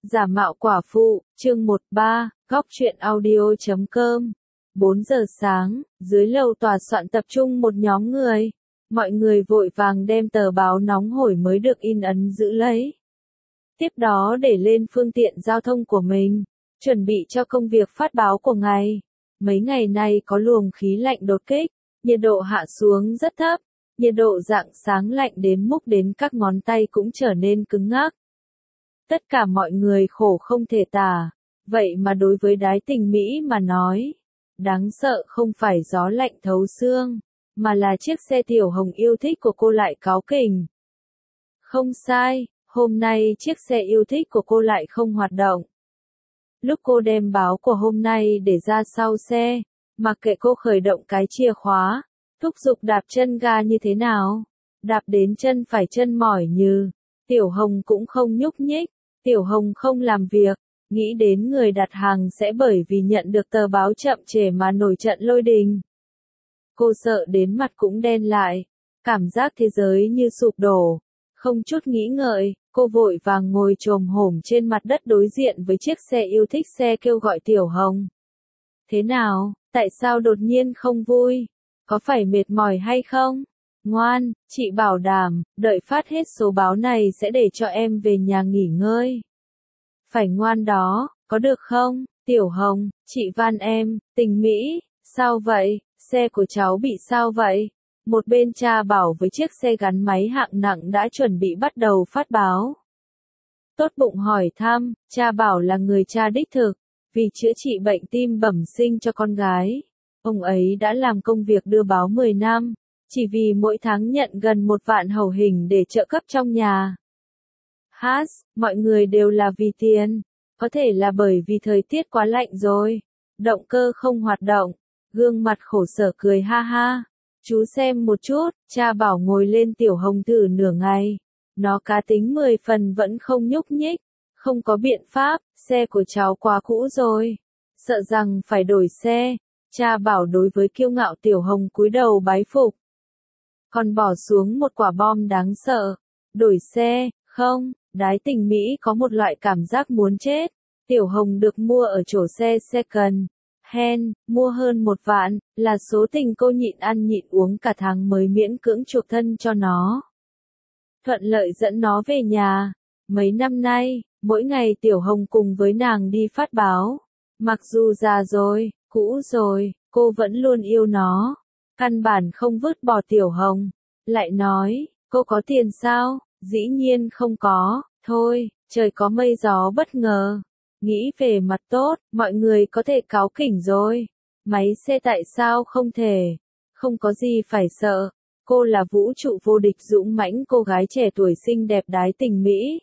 Giả mạo quả phụ, chương 13, góc truyện audio.com. 4 giờ sáng, dưới lầu tòa soạn tập trung một nhóm người. Mọi người vội vàng đem tờ báo nóng hổi mới được in ấn giữ lấy. Tiếp đó để lên phương tiện giao thông của mình, chuẩn bị cho công việc phát báo của ngày. Mấy ngày nay có luồng khí lạnh đột kích, nhiệt độ hạ xuống rất thấp, nhiệt độ rạng sáng lạnh đến múc đến các ngón tay cũng trở nên cứng ngắc. Tất cả mọi người khổ không thể tả, vậy mà đối với Đái Tình Mỹ mà nói, đáng sợ không phải gió lạnh thấu xương, mà là chiếc xe tiểu hồng yêu thích của cô lại cáu kỉnh. Không sai, hôm nay chiếc xe yêu thích của cô lại không hoạt động. Lúc cô đem báo của hôm nay để ra sau xe, mặc kệ cô khởi động cái chìa khóa, thúc giục đạp chân ga như thế nào, đạp đến chân phải chân mỏi như, Tiểu Hồng cũng không nhúc nhích. Tiểu Hồng không làm việc, nghĩ đến người đặt hàng sẽ bởi vì nhận được tờ báo chậm trễ mà nổi trận lôi đình. Cô sợ đến mặt cũng đen lại, cảm giác thế giới như sụp đổ. Không chút nghĩ ngợi, cô vội vàng ngồi chồm hổm trên mặt đất đối diện với chiếc xe yêu thích xe kêu gọi Tiểu Hồng. Thế nào, tại sao đột nhiên không vui? Có phải mệt mỏi hay không? Ngoan, chị bảo đảm, đợi phát hết số báo này sẽ để cho em về nhà nghỉ ngơi. Phải ngoan đó, có được không? Tiểu Hồng, chị van em. Tình Mỹ, sao vậy? Xe của cháu bị sao vậy? Một bên cha bảo với chiếc xe gắn máy hạng nặng đã chuẩn bị bắt đầu phát báo. Tốt bụng hỏi thăm, cha bảo là người cha đích thực, vì chữa trị bệnh tim bẩm sinh cho con gái. Ông ấy đã làm công việc đưa báo 10 năm. Chỉ vì mỗi tháng nhận gần 1 vạn hầu hình để trợ cấp trong nhà. Mọi người đều là vì tiền. Có thể là bởi vì thời tiết quá lạnh rồi. Động cơ không hoạt động. Gương mặt khổ sở cười ha ha. Chú xem một chút, cha bảo ngồi lên Tiểu Hồng thử nửa ngày. Nó cá tính 10 phần vẫn không nhúc nhích. Không có biện pháp, xe của cháu quá cũ rồi. Sợ rằng phải đổi xe. Cha bảo đối với kiêu ngạo Tiểu Hồng cúi đầu bái phục. Còn bỏ xuống một quả bom đáng sợ. Đổi xe, không, Đái Tình Mỹ có một loại cảm giác muốn chết. Tiểu Hồng được mua ở chỗ xe second hand, mua hơn 1 vạn, là số tình cô nhịn ăn nhịn uống cả tháng mới miễn cưỡng chuộc thân cho nó. Thuận lợi dẫn nó về nhà. Mấy năm nay, mỗi ngày Tiểu Hồng cùng với nàng đi phát báo. Mặc dù già rồi, cũ rồi, cô vẫn luôn yêu nó. Căn bản không vứt bỏ Tiểu Hồng. Lại nói, cô có tiền sao? Dĩ nhiên không có. Thôi, trời có mây gió bất ngờ. Nghĩ về mặt tốt, mọi người có thể cáu kỉnh rồi. Máy xe tại sao không thể? Không có gì phải sợ. Cô là vũ trụ vô địch dũng mãnh cô gái trẻ tuổi xinh đẹp Đái Tình Mỹ.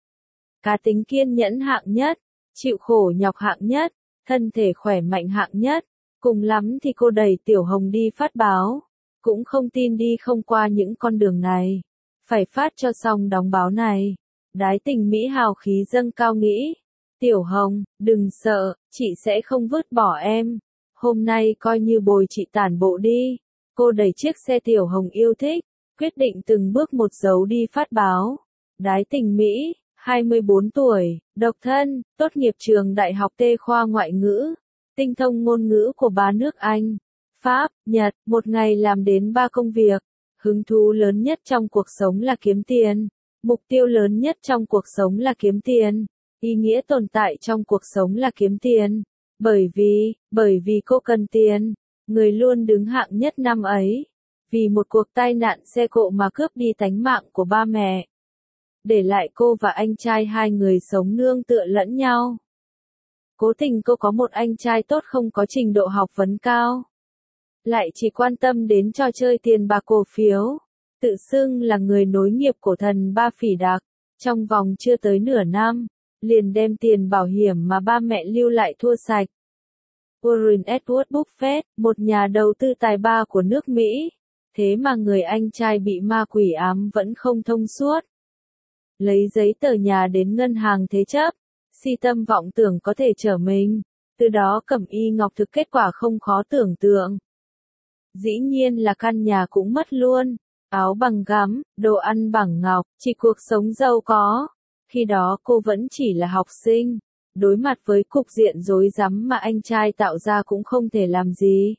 Cá tính kiên nhẫn hạng nhất, chịu khổ nhọc hạng nhất, thân thể khỏe mạnh hạng nhất. Cùng lắm thì cô đẩy Tiểu Hồng đi phát báo. Cũng không tin đi không qua những con đường này. Phải phát cho xong đóng báo này. Đái Tình Mỹ hào khí dâng cao nghĩ. Tiểu Hồng, đừng sợ, chị sẽ không vứt bỏ em. Hôm nay coi như bồi chị tản bộ đi. Cô đẩy chiếc xe Tiểu Hồng yêu thích, quyết định từng bước một dấu đi phát báo. Đái Tình Mỹ, 24 tuổi, độc thân, tốt nghiệp trường Đại học T khoa ngoại ngữ. Tinh thông ngôn ngữ của 3 nước Anh, Pháp, Nhật, một ngày làm đến 3 công việc. Hứng thú lớn nhất trong cuộc sống là kiếm tiền. Mục tiêu lớn nhất trong cuộc sống là kiếm tiền. Ý nghĩa tồn tại trong cuộc sống là kiếm tiền. Bởi vì cô cần tiền. Người luôn đứng hạng nhất năm ấy. Vì một cuộc tai nạn xe cộ mà cướp đi tánh mạng của ba mẹ. Để lại cô và anh trai hai người sống nương tựa lẫn nhau. Cố tình cô có một anh trai tốt không có trình độ học vấn cao. Lại chỉ quan tâm đến trò chơi tiền bạc cổ phiếu. Tự xưng là người nối nghiệp cổ thần Ba Phỉ Đặc. Trong vòng chưa tới nửa năm, liền đem tiền bảo hiểm mà ba mẹ lưu lại thua sạch. Warren Edward Buffett, một nhà đầu tư tài ba của nước Mỹ. Thế mà người anh trai bị ma quỷ ám vẫn không thông suốt. Lấy giấy tờ nhà đến ngân hàng thế chấp. Si tâm vọng tưởng có thể trở mình. Từ đó cẩm y ngọc thực kết quả không khó tưởng tượng. Dĩ nhiên là căn nhà cũng mất luôn. Áo bằng gấm, đồ ăn bằng ngọc, chỉ cuộc sống giàu có. Khi đó cô vẫn chỉ là học sinh, đối mặt với cục diện rối rắm mà anh trai tạo ra cũng không thể làm gì.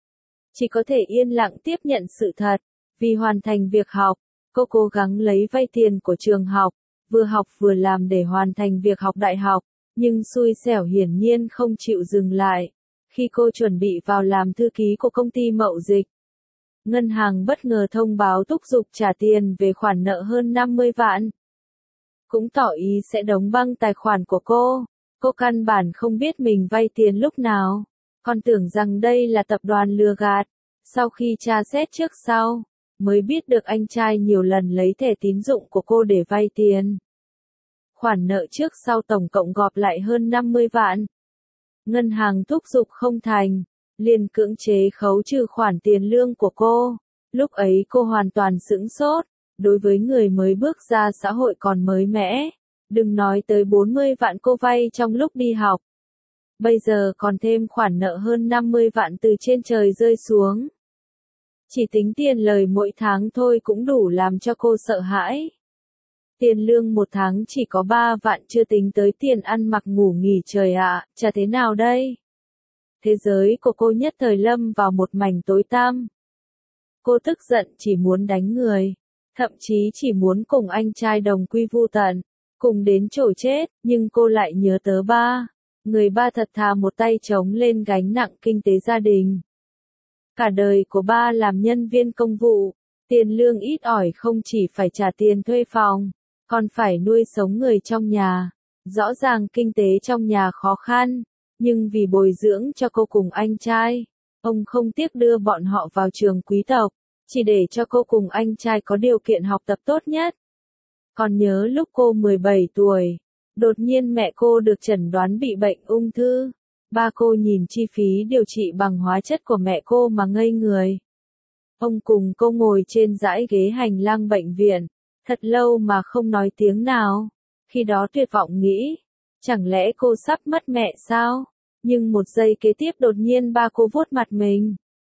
Chỉ có thể yên lặng tiếp nhận sự thật, vì hoàn thành việc học, cô cố gắng lấy vay tiền của trường học vừa làm để hoàn thành việc học đại học, nhưng xui xẻo hiển nhiên không chịu dừng lại. Khi cô chuẩn bị vào làm thư ký của công ty mậu dịch, ngân hàng bất ngờ thông báo thúc giục trả tiền về khoản nợ hơn 50 vạn. Cũng tỏ ý sẽ đóng băng tài khoản của cô. Cô căn bản không biết mình vay tiền lúc nào, còn tưởng rằng đây là tập đoàn lừa gạt. Sau khi tra xét trước sau, mới biết được anh trai nhiều lần lấy thẻ tín dụng của cô để vay tiền. Khoản nợ trước sau tổng cộng gộp lại hơn 50 vạn. Ngân hàng thúc giục không thành, liền cưỡng chế khấu trừ khoản tiền lương của cô. Lúc ấy cô hoàn toàn sững sốt, đối với người mới bước ra xã hội còn mới mẻ, đừng nói tới 40 vạn cô vay trong lúc đi học. Bây giờ còn thêm khoản nợ hơn 50 vạn từ trên trời rơi xuống. Chỉ tính tiền lời mỗi tháng thôi cũng đủ làm cho cô sợ hãi. Tiền lương một tháng chỉ có 3 vạn chưa tính tới tiền ăn mặc ngủ nghỉ trời ạ, chả thế nào đây? Thế giới của cô nhất thời lâm vào một mảnh tối tăm. Cô tức giận chỉ muốn đánh người, thậm chí chỉ muốn cùng anh trai đồng quy vu tận, cùng đến chỗ chết, nhưng cô lại nhớ tới ba. Người ba thật thà một tay chống lên gánh nặng kinh tế gia đình. Cả đời của ba làm nhân viên công vụ, tiền lương ít ỏi không chỉ phải trả tiền thuê phòng, còn phải nuôi sống người trong nhà. Rõ ràng kinh tế trong nhà khó khăn, nhưng vì bồi dưỡng cho cô cùng anh trai, ông không tiếc đưa bọn họ vào trường quý tộc, chỉ để cho cô cùng anh trai có điều kiện học tập tốt nhất. Còn nhớ lúc cô 17 tuổi, đột nhiên mẹ cô được chẩn đoán bị bệnh ung thư. Ba cô nhìn chi phí điều trị bằng hóa chất của mẹ cô mà ngây người. Ông cùng cô ngồi trên dãy ghế hành lang bệnh viện, thật lâu mà không nói tiếng nào. Khi đó tuyệt vọng nghĩ, chẳng lẽ cô sắp mất mẹ sao? Nhưng một giây kế tiếp đột nhiên ba cô vuốt mặt mình,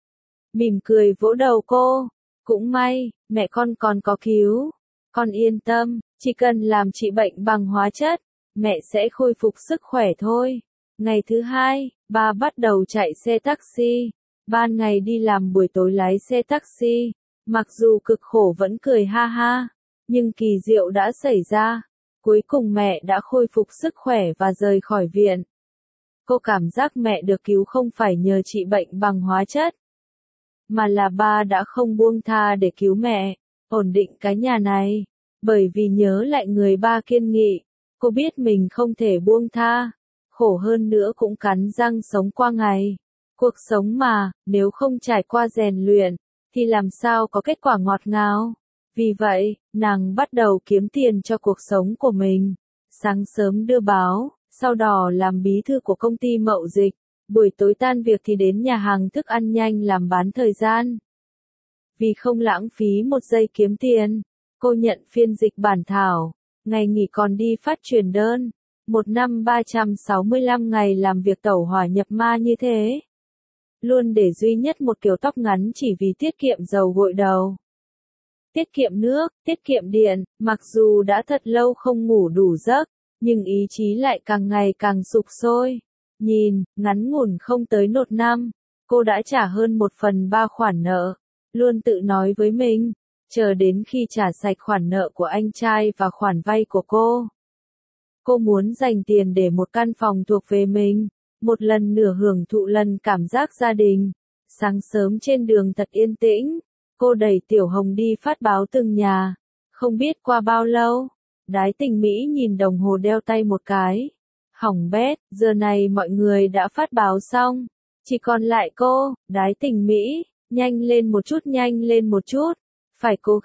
mỉm cười vỗ đầu cô. Cũng may, mẹ con còn có cứu. Con yên tâm, chỉ cần làm trị bệnh bằng hóa chất, mẹ sẽ khôi phục sức khỏe thôi. Ngày thứ hai, ba bắt đầu chạy xe taxi. Ban ngày đi làm buổi tối lái xe taxi. Mặc dù cực khổ vẫn cười ha ha, nhưng kỳ diệu đã xảy ra. Cuối cùng mẹ đã khôi phục sức khỏe và rời khỏi viện. Cô cảm giác mẹ được cứu không phải nhờ trị bệnh bằng hóa chất, mà là ba đã không buông tha để cứu mẹ, ổn định cái nhà này. Bởi vì nhớ lại người ba kiên nghị, cô biết mình không thể buông tha. Khổ hơn nữa cũng cắn răng sống qua ngày. Cuộc sống mà, nếu không trải qua rèn luyện, thì làm sao có kết quả ngọt ngào. Vì vậy, nàng bắt đầu kiếm tiền cho cuộc sống của mình. Sáng sớm đưa báo, sau đó làm bí thư của công ty mậu dịch. Buổi tối tan việc thì đến nhà hàng thức ăn nhanh làm bán thời gian. Vì không lãng phí một giây kiếm tiền, cô nhận phiên dịch bản thảo, ngày nghỉ còn đi phát truyền đơn. Một năm 365 ngày làm việc tẩu hỏa nhập ma như thế. Luôn để duy nhất một kiểu tóc ngắn chỉ vì tiết kiệm dầu gội đầu. Tiết kiệm nước, tiết kiệm điện, mặc dù đã thật lâu không ngủ đủ giấc, nhưng ý chí lại càng ngày càng sục sôi. Nhìn, ngắn ngủn không tới 1 năm, cô đã trả hơn 1/3 khoản nợ. Luôn tự nói với mình, chờ đến khi trả sạch khoản nợ của anh trai và khoản vay của cô. Cô muốn dành tiền để một căn phòng thuộc về mình, một lần nữa hưởng thụ lần cảm giác gia đình. Sáng sớm trên đường thật yên tĩnh, cô đẩy Tiểu Hồng đi phát báo từng nhà. Không biết qua bao lâu, Đái Tình Mỹ nhìn đồng hồ đeo tay một cái. Hỏng bét, giờ này mọi người đã phát báo xong. Chỉ còn lại cô, Đái Tình Mỹ, nhanh lên một chút, nhanh lên một chút. Phải cố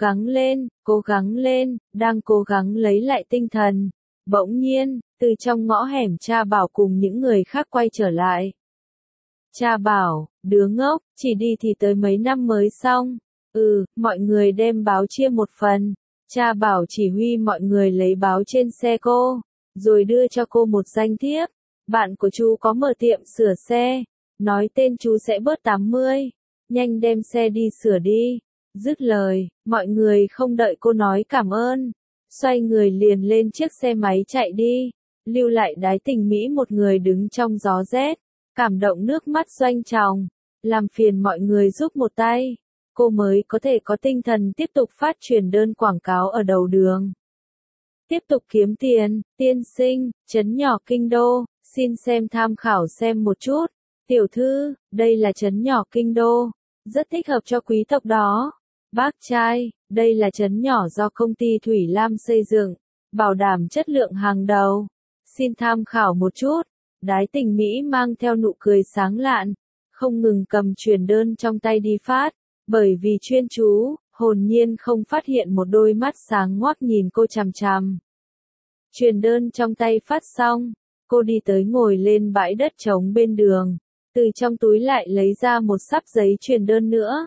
gắng lên, đang cố gắng lấy lại tinh thần. Bỗng nhiên, từ trong ngõ hẻm Cha Bảo cùng những người khác quay trở lại. Cha Bảo, đứa ngốc, chỉ đi thì tới mấy năm mới xong. Mọi người đem báo chia một phần. Cha Bảo chỉ huy mọi người lấy báo trên xe cô, rồi đưa cho cô một danh thiếp. Bạn của chú có mở tiệm sửa xe, nói tên chú sẽ bớt 80. Nhanh đem xe đi sửa đi. Dứt lời, mọi người không đợi cô nói cảm ơn, xoay người liền lên chiếc xe máy chạy đi, lưu lại Đái Tình Mỹ một người đứng trong gió rét, cảm động nước mắt doanh tròng, làm phiền mọi người giúp một tay, cô mới có thể có tinh thần tiếp tục phát truyền đơn quảng cáo ở đầu đường. Tiếp tục kiếm tiền, tiên sinh, trấn nhỏ kinh đô, xin xem tham khảo xem một chút. Tiểu thư, đây là trấn nhỏ kinh đô, rất thích hợp cho quý tộc đó. Bác trai, đây là trấn nhỏ do công ty Thủy Lam xây dựng, bảo đảm chất lượng hàng đầu. Xin tham khảo một chút. Đái Tình Mỹ mang theo nụ cười sáng lạn, không ngừng cầm truyền đơn trong tay đi phát, bởi vì chuyên chú, hồn nhiên không phát hiện một đôi mắt sáng ngoác nhìn cô chằm chằm. Truyền đơn trong tay phát xong, cô đi tới ngồi lên bãi đất trống bên đường, từ trong túi lại lấy ra một xấp giấy truyền đơn nữa.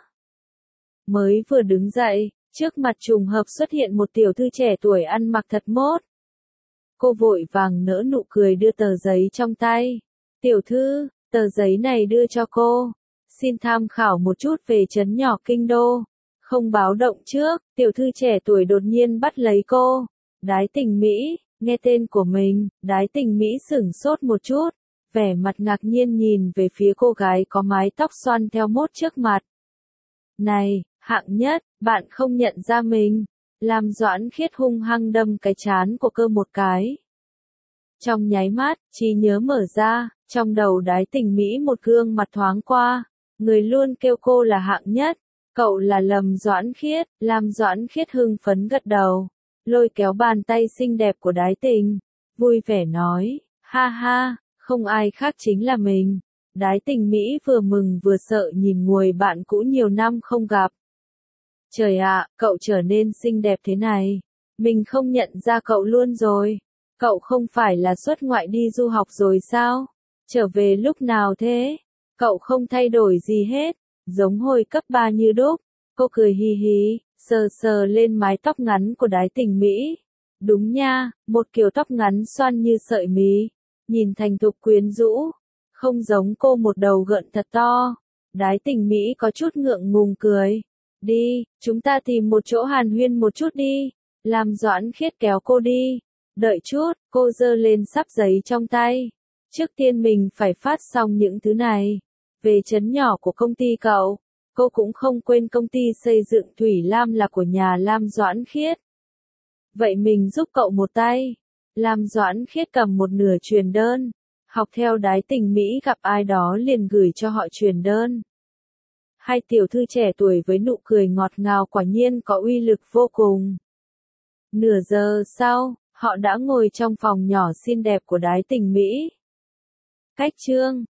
Mới vừa đứng dậy, trước mặt trùng hợp xuất hiện một tiểu thư trẻ tuổi ăn mặc thật mốt. Cô vội vàng nở nụ cười đưa tờ giấy trong tay. Tiểu thư, tờ giấy này đưa cho cô. Xin tham khảo một chút về trấn nhỏ kinh đô. Không báo động trước, tiểu thư trẻ tuổi đột nhiên bắt lấy cô. Đái Tình Mỹ, nghe tên của mình, Đái Tình Mỹ sửng sốt một chút. Vẻ mặt ngạc nhiên nhìn về phía cô gái có mái tóc xoăn theo mốt trước mặt. Này, hạng nhất, bạn không nhận ra mình. Làm Doãn Khiết hung hăng đâm cái trán của cô một cái. Trong nháy mắt, trí nhớ mở ra, trong đầu Đái Tình Mỹ một gương mặt thoáng qua, người luôn kêu cô là hạng nhất, cậu là Lâm Doãn Khiết, làm Doãn Khiết hưng phấn gật đầu, lôi kéo bàn tay xinh đẹp của Đái Tình, vui vẻ nói, ha ha, không ai khác chính là mình. Đái Tình Mỹ vừa mừng vừa sợ nhìn người bạn cũ nhiều năm không gặp. Trời ạ, cậu trở nên xinh đẹp thế này. Mình không nhận ra cậu luôn rồi. Cậu không phải là xuất ngoại đi du học rồi sao? Trở về lúc nào thế? Cậu không thay đổi gì hết. Giống hồi cấp 3 như đúc. Cô cười hì hì, sờ sờ lên mái tóc ngắn của Đái Tình Mỹ. Đúng nha, một kiểu tóc ngắn xoăn như sợi mí. Nhìn thành thục quyến rũ. Không giống cô một đầu gợn thật to. Đái Tình Mỹ có chút ngượng ngùng cười. Đi, chúng ta tìm một chỗ hàn huyên một chút đi. Làm Doãn Khiết kéo cô đi. Đợi chút, cô giơ lên xấp giấy trong tay. Trước tiên mình phải phát xong những thứ này. Về trấn nhỏ của công ty cậu, cô cũng không quên công ty xây dựng Thủy Lam là của nhà Lam Doãn Khiết. Vậy mình giúp cậu một tay. Lam Doãn Khiết cầm một nửa truyền đơn. Học theo Đái Tình Mỹ gặp ai đó liền gửi cho họ truyền đơn. Hai tiểu thư trẻ tuổi với nụ cười ngọt ngào quả nhiên có uy lực vô cùng. Nửa giờ sau, họ đã ngồi trong phòng nhỏ xinh đẹp của Đái Tình Mỹ. Cách chương